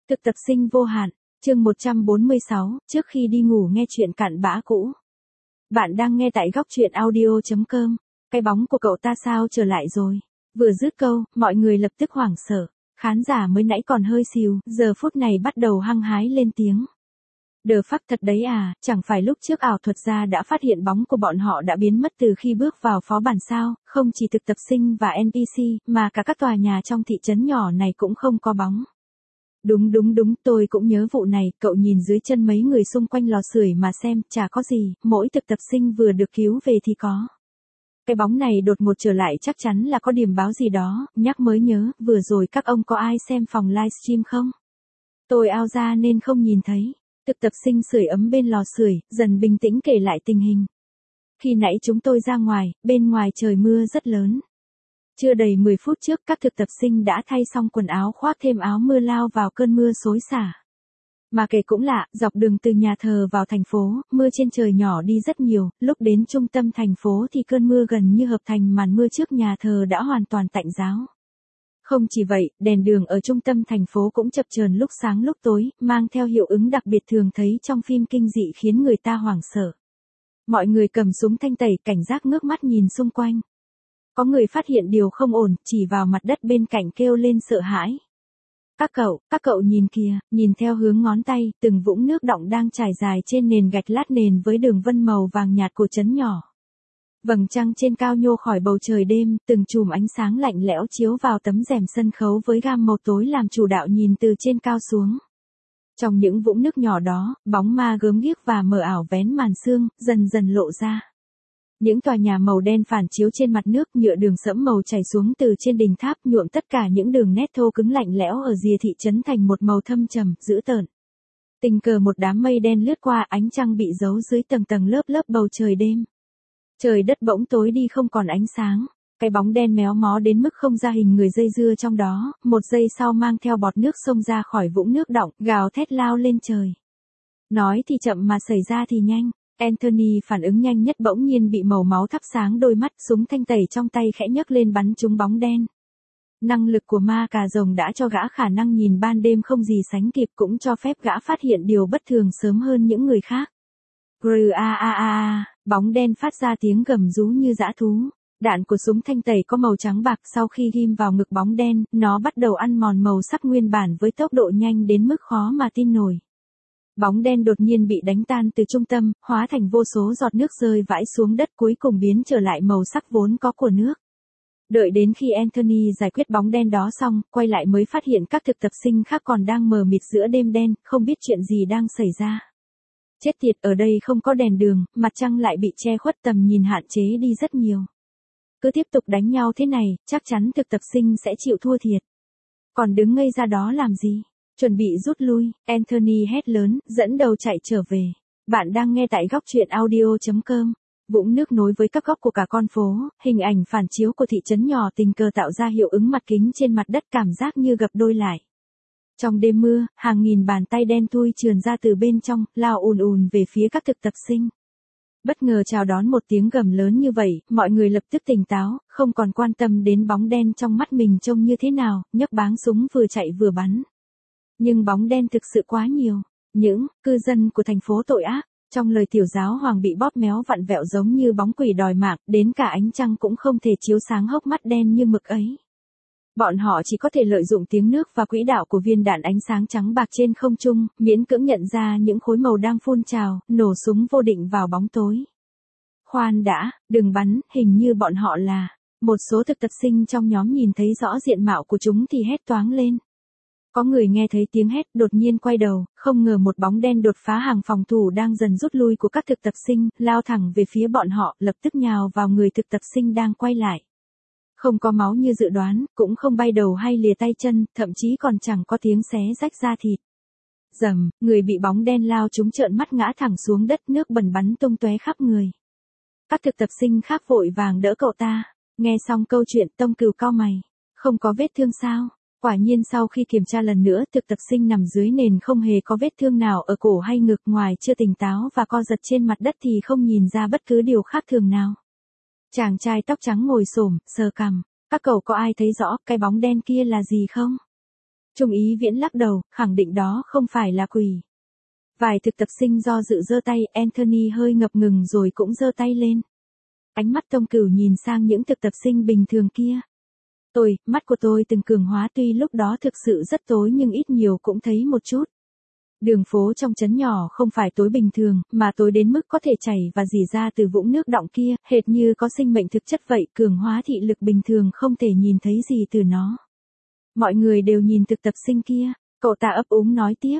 Thực tập sinh vô hạn, chương 146, trước khi đi ngủ nghe chuyện cặn bã cũ. Bạn đang nghe tại góc truyện audio.com. Cái bóng của cậu ta sao trở lại rồi? Vừa dứt câu, mọi người lập tức hoảng sợ. Khán giả mới nãy còn hơi xìu, giờ phút này bắt đầu hăng hái lên tiếng. Đờ phắc thật đấy à, chẳng phải lúc trước ảo thuật gia đã phát hiện bóng của bọn họ đã biến mất từ khi bước vào phó bản sao, không chỉ thực tập sinh và NPC, mà cả các tòa nhà trong thị trấn nhỏ này cũng không có bóng. Đúng, tôi cũng nhớ vụ này, cậu nhìn dưới chân mấy người xung quanh lò sưởi mà xem, chả có gì, mỗi thực tập sinh vừa được cứu về thì có. Cái bóng này đột ngột trở lại chắc chắn là có điểm báo gì đó, nhắc mới nhớ, vừa rồi các ông có ai xem phòng livestream không? Tôi out ra nên không nhìn thấy. Thực tập sinh sưởi ấm bên lò sưởi, dần bình tĩnh kể lại tình hình. Khi nãy chúng tôi ra ngoài, bên ngoài trời mưa rất lớn. Chưa đầy 10 phút trước các thực tập sinh đã thay xong quần áo khoác thêm áo mưa lao vào cơn mưa xối xả. Mà kể cũng lạ, dọc đường từ nhà thờ vào thành phố, mưa trên trời nhỏ đi rất nhiều, lúc đến trung tâm thành phố thì cơn mưa gần như hợp thành màn mưa trước nhà thờ đã hoàn toàn tạnh ráo. Không chỉ vậy, đèn đường ở trung tâm thành phố cũng chập chờn lúc sáng lúc tối, mang theo hiệu ứng đặc biệt thường thấy trong phim kinh dị khiến người ta hoảng sợ. Mọi người cầm súng thanh tẩy cảnh giác ngước mắt nhìn xung quanh. Có người phát hiện điều không ổn, chỉ vào mặt đất bên cạnh kêu lên sợ hãi. Các cậu nhìn kìa, nhìn theo hướng ngón tay, từng vũng nước đọng đang trải dài trên nền gạch lát nền với đường vân màu vàng nhạt của trấn nhỏ. Vầng trăng trên cao nhô khỏi bầu trời đêm, từng chùm ánh sáng lạnh lẽo chiếu vào tấm rèm sân khấu với gam màu tối làm chủ đạo nhìn từ trên cao xuống. Trong những vũng nước nhỏ đó, bóng ma gớm ghiếc và mờ ảo vén màn sương, dần dần lộ ra. Những tòa nhà màu đen phản chiếu trên mặt nước, nhựa đường sẫm màu chảy xuống từ trên đỉnh tháp nhuộm tất cả những đường nét thô cứng lạnh lẽo ở rìa thị trấn thành một màu thâm trầm, dữ tợn. Tình cờ một đám mây đen lướt qua, ánh trăng bị giấu dưới tầng tầng lớp lớp bầu trời đêm. Trời đất bỗng tối đi không còn ánh sáng, cái bóng đen méo mó đến mức không ra hình người dây dưa trong đó, một giây sau mang theo bọt nước xông ra khỏi vũng nước đọng, gào thét lao lên trời. Nói thì chậm mà xảy ra thì nhanh. Anthony phản ứng nhanh nhất bỗng nhiên bị màu máu thắp sáng đôi mắt, súng thanh tẩy trong tay khẽ nhấc lên bắn trúng bóng đen. Năng lực của ma cà rồng đã cho gã khả năng nhìn ban đêm không gì sánh kịp, cũng cho phép gã phát hiện điều bất thường sớm hơn những người khác. Bóng đen phát ra tiếng gầm rú như dã thú. Đạn của súng thanh tẩy có màu trắng bạc, sau khi ghim vào ngực bóng đen, nó bắt đầu ăn mòn màu sắc nguyên bản với tốc độ nhanh đến mức khó mà tin nổi. Bóng đen đột nhiên bị đánh tan từ trung tâm, hóa thành vô số giọt nước rơi vãi xuống đất, cuối cùng biến trở lại màu sắc vốn có của nước. Đợi đến khi Anthony giải quyết bóng đen đó xong, quay lại mới phát hiện các thực tập sinh khác còn đang mờ mịt giữa đêm đen, không biết chuyện gì đang xảy ra. Chết tiệt, ở đây không có đèn đường, mặt trăng lại bị che khuất, tầm nhìn hạn chế đi rất nhiều. Cứ tiếp tục đánh nhau thế này, chắc chắn thực tập sinh sẽ chịu thua thiệt. Còn đứng ngây ra đó làm gì? Chuẩn bị rút lui, Anthony hét lớn, dẫn đầu chạy trở về. Bạn đang nghe tại góc truyện audio.com. Vũng nước nối với các góc của cả con phố, hình ảnh phản chiếu của thị trấn nhỏ tình cờ tạo ra hiệu ứng mặt kính trên mặt đất, cảm giác như gập đôi lại. Trong đêm mưa, hàng nghìn bàn tay đen thui trườn ra từ bên trong, lao ùn ùn về phía các thực tập sinh. Bất ngờ chào đón một tiếng gầm lớn như vậy, mọi người lập tức tỉnh táo, không còn quan tâm đến bóng đen trong mắt mình trông như thế nào, nhấc báng súng vừa chạy vừa bắn. Nhưng bóng đen thực sự quá nhiều. Những cư dân của thành phố tội ác, trong lời tiểu giáo hoàng bị bóp méo vặn vẹo giống như bóng quỷ đòi mạng, đến cả ánh trăng cũng không thể chiếu sáng hốc mắt đen như mực ấy. Bọn họ chỉ có thể lợi dụng tiếng nước và quỹ đạo của viên đạn ánh sáng trắng bạc trên không trung, miễn cưỡng nhận ra những khối màu đang phun trào, nổ súng vô định vào bóng tối. Khoan đã, đừng bắn, hình như bọn họ là. Một số thực tập sinh trong nhóm nhìn thấy rõ diện mạo của chúng thì hét toáng lên. Có người nghe thấy tiếng hét, đột nhiên quay đầu, không ngờ một bóng đen đột phá hàng phòng thủ đang dần rút lui của các thực tập sinh, lao thẳng về phía bọn họ, lập tức nhào vào người thực tập sinh đang quay lại. Không có máu như dự đoán, cũng không bay đầu hay lìa tay chân, thậm chí còn chẳng có tiếng xé rách da thịt. Rầm, người bị bóng đen lao trúng trợn mắt ngã thẳng xuống đất, nước bẩn bắn tung tóe khắp người. Các thực tập sinh khác vội vàng đỡ cậu ta. Nghe xong câu chuyện, Tông Cừu cau mày. Không có vết thương sao? Quả nhiên sau khi kiểm tra lần nữa, thực tập sinh nằm dưới nền không hề có vết thương nào ở cổ hay ngực, ngoài chưa tỉnh táo và co giật trên mặt đất thì không nhìn ra bất cứ điều khác thường nào. Chàng trai tóc trắng ngồi xổm, sờ cằm. Các cậu có ai thấy rõ cái bóng đen kia là gì không? Trung Ý Viễn lắc đầu, khẳng định đó không phải là quỷ. Vài thực tập sinh do dự giơ tay, Anthony hơi ngập ngừng rồi cũng giơ tay lên. Ánh mắt Tông Cửu nhìn sang những thực tập sinh bình thường kia. Mắt của tôi từng cường hóa, tuy lúc đó thực sự rất tối nhưng ít nhiều cũng thấy một chút. Đường phố trong trấn nhỏ không phải tối bình thường, mà tối đến mức có thể chảy và rỉ ra từ vũng nước đọng kia, hệt như có sinh mệnh thực chất vậy, cường hóa thị lực bình thường không thể nhìn thấy gì từ nó. Mọi người đều nhìn thực tập sinh kia, cậu ta ấp úng nói tiếp,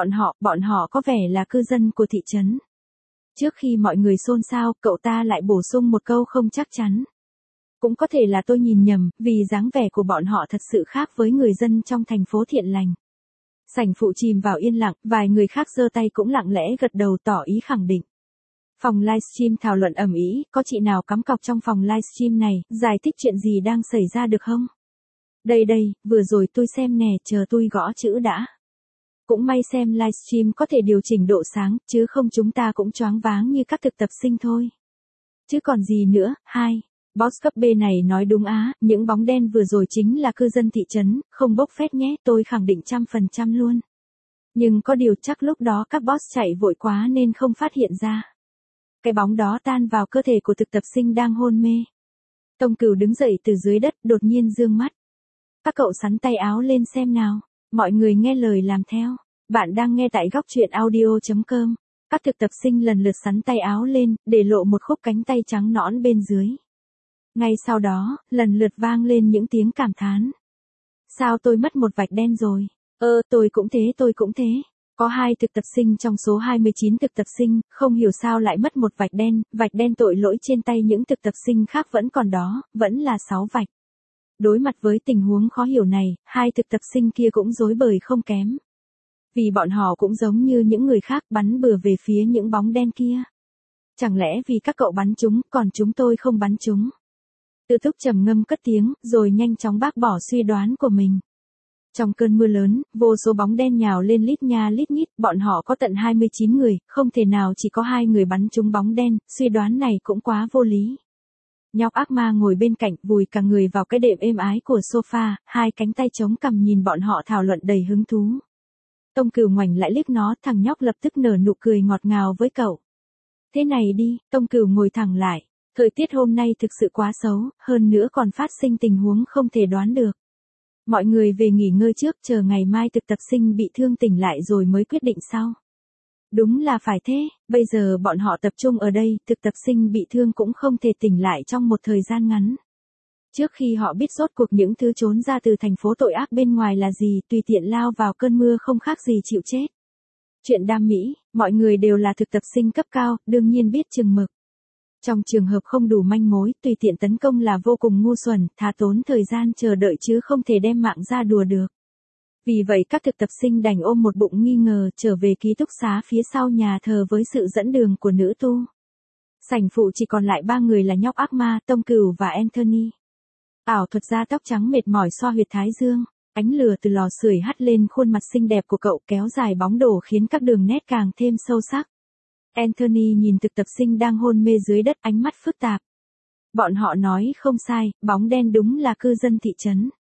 bọn họ có vẻ là cư dân của thị trấn. Trước khi mọi người xôn xao, cậu ta lại bổ sung một câu không chắc chắn. Cũng có thể là tôi nhìn nhầm, vì dáng vẻ của bọn họ thật sự khác với người dân trong thành phố Thiện Lành. Sảnh phụ chìm vào yên lặng, vài người khác giơ tay cũng lặng lẽ gật đầu tỏ ý khẳng định. Phòng livestream thảo luận ầm ĩ, có chị nào cắm cọc trong phòng livestream này, giải thích chuyện gì đang xảy ra được không? Đây, vừa rồi tôi xem nè, chờ tôi gõ chữ đã. Cũng may xem livestream có thể điều chỉnh độ sáng, chứ không chúng ta cũng choáng váng như các thực tập sinh thôi. Chứ còn gì nữa, Boss cấp B này nói đúng á, những bóng đen vừa rồi chính là cư dân thị trấn, không bốc phét nhé, tôi khẳng định 100% luôn. Nhưng có điều chắc lúc đó các boss chạy vội quá nên không phát hiện ra. Cái bóng đó tan vào cơ thể của thực tập sinh đang hôn mê. Tông Cửu đứng dậy từ dưới đất, đột nhiên dương mắt. Các cậu sắn tay áo lên xem nào. Mọi người nghe lời làm theo. Bạn đang nghe tại góc truyện audio.com. Các thực tập sinh lần lượt sắn tay áo lên, để lộ một khúc cánh tay trắng nõn bên dưới. Ngay sau đó, lần lượt vang lên những tiếng cảm thán. Sao tôi mất một vạch đen rồi? Tôi cũng thế. Có 2 thực tập sinh trong số 29 thực tập sinh, không hiểu sao lại mất một vạch đen tội lỗi trên tay những thực tập sinh khác vẫn còn đó, vẫn là 6 vạch. Đối mặt với tình huống khó hiểu này, 2 thực tập sinh kia cũng rối bời không kém. Vì bọn họ cũng giống như những người khác bắn bừa về phía những bóng đen kia. Chẳng lẽ vì các cậu bắn chúng, còn chúng tôi không bắn chúng? Tư Túc trầm ngâm cất tiếng, rồi nhanh chóng bác bỏ suy đoán của mình. Trong cơn mưa lớn, vô số bóng đen nhào lên lít nha lít nhít, bọn họ có tận 29 người, không thể nào chỉ có 2 người bắn trúng bóng đen, suy đoán này cũng quá vô lý. Nhóc ác ma ngồi bên cạnh, vùi cả người vào cái đệm êm ái của sofa, 2 cánh tay chống cằm nhìn bọn họ thảo luận đầy hứng thú. Tông Cửu ngoảnh lại liếc nó, thằng nhóc lập tức nở nụ cười ngọt ngào với cậu. Thế này đi, Tông Cửu ngồi thẳng lại. Thời tiết hôm nay thực sự quá xấu, hơn nữa còn phát sinh tình huống không thể đoán được. Mọi người về nghỉ ngơi trước, chờ ngày mai thực tập sinh bị thương tỉnh lại rồi mới quyết định sau. Đúng là phải thế, bây giờ bọn họ tập trung ở đây, thực tập sinh bị thương cũng không thể tỉnh lại trong một thời gian ngắn. Trước khi họ biết rốt cuộc những thứ trốn ra từ thành phố tội ác bên ngoài là gì, tùy tiện lao vào cơn mưa không khác gì chịu chết. Chuyện đam mỹ, mọi người đều là thực tập sinh cấp cao, đương nhiên biết chừng mực. Trong trường hợp không đủ manh mối, tùy tiện tấn công là vô cùng ngu xuẩn, thà tốn thời gian chờ đợi chứ không thể đem mạng ra đùa được. Vì vậy các thực tập sinh đành ôm một bụng nghi ngờ trở về ký túc xá phía sau nhà thờ với sự dẫn đường của nữ tu. Sảnh phụ chỉ còn lại 3 người là nhóc ác ma, Tông Cửu và Anthony. Ảo thuật gia tóc trắng mệt mỏi xoa huyệt thái dương, ánh lửa từ lò sưởi hắt lên khuôn mặt xinh đẹp của cậu kéo dài bóng đổ khiến các đường nét càng thêm sâu sắc. Anthony nhìn thực tập sinh đang hôn mê dưới đất, ánh mắt phức tạp. Bọn họ nói không sai, bóng đen đúng là cư dân thị trấn.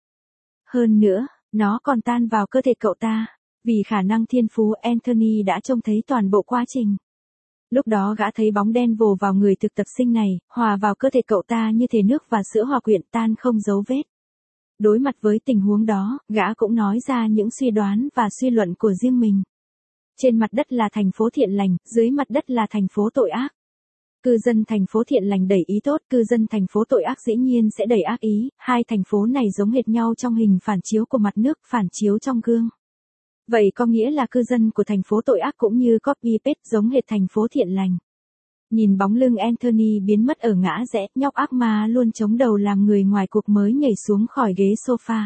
Hơn nữa, nó còn tan vào cơ thể cậu ta. Vì khả năng thiên phú, Anthony đã trông thấy toàn bộ quá trình. Lúc đó gã thấy bóng đen vồ vào người thực tập sinh này, hòa vào cơ thể cậu ta như thể nước và sữa hòa quyện tan không dấu vết. Đối mặt với tình huống đó, gã cũng nói ra những suy đoán và suy luận của riêng mình. Trên mặt đất là thành phố thiện lành, dưới mặt đất là thành phố tội ác. Cư dân thành phố thiện lành đẩy ý tốt, cư dân thành phố tội ác dĩ nhiên sẽ đẩy ác ý, 2 thành phố này giống hệt nhau trong hình phản chiếu của mặt nước, phản chiếu trong gương. Vậy có nghĩa là cư dân của thành phố tội ác cũng như copy-paste giống hệt thành phố thiện lành. Nhìn bóng lưng Anthony biến mất ở ngã rẽ, nhóc ác ma luôn chống đầu làm người ngoài cuộc mới nhảy xuống khỏi ghế sofa.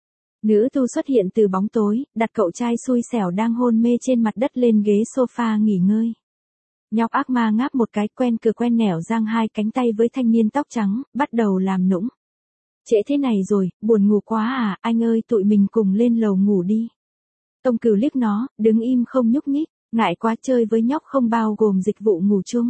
Nữ tu xuất hiện từ bóng tối, đặt cậu trai xui xẻo đang hôn mê trên mặt đất lên ghế sofa nghỉ ngơi. Nhóc ác ma ngáp một cái, quen cửa quen nẻo giang 2 cánh tay với thanh niên tóc trắng, bắt đầu làm nũng. Trễ thế này rồi, buồn ngủ quá à, anh ơi tụi mình cùng lên lầu ngủ đi. Tông Cửu liếc nó, đứng im không nhúc nhích, ngại quá chơi với nhóc không bao gồm dịch vụ ngủ chung.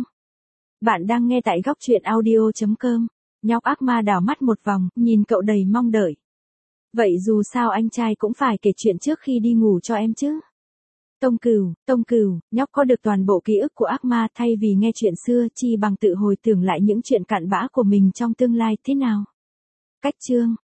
Bạn đang nghe tại góc truyện audio.com. Nhóc ác ma đảo mắt một vòng, nhìn cậu đầy mong đợi. Vậy dù sao anh trai cũng phải kể chuyện trước khi đi ngủ cho em chứ. Tông Cửu, nhóc có được toàn bộ ký ức của ác ma thay vì nghe chuyện xưa chi bằng tự hồi tưởng lại những chuyện cặn bã của mình trong tương lai thế nào. Cách chương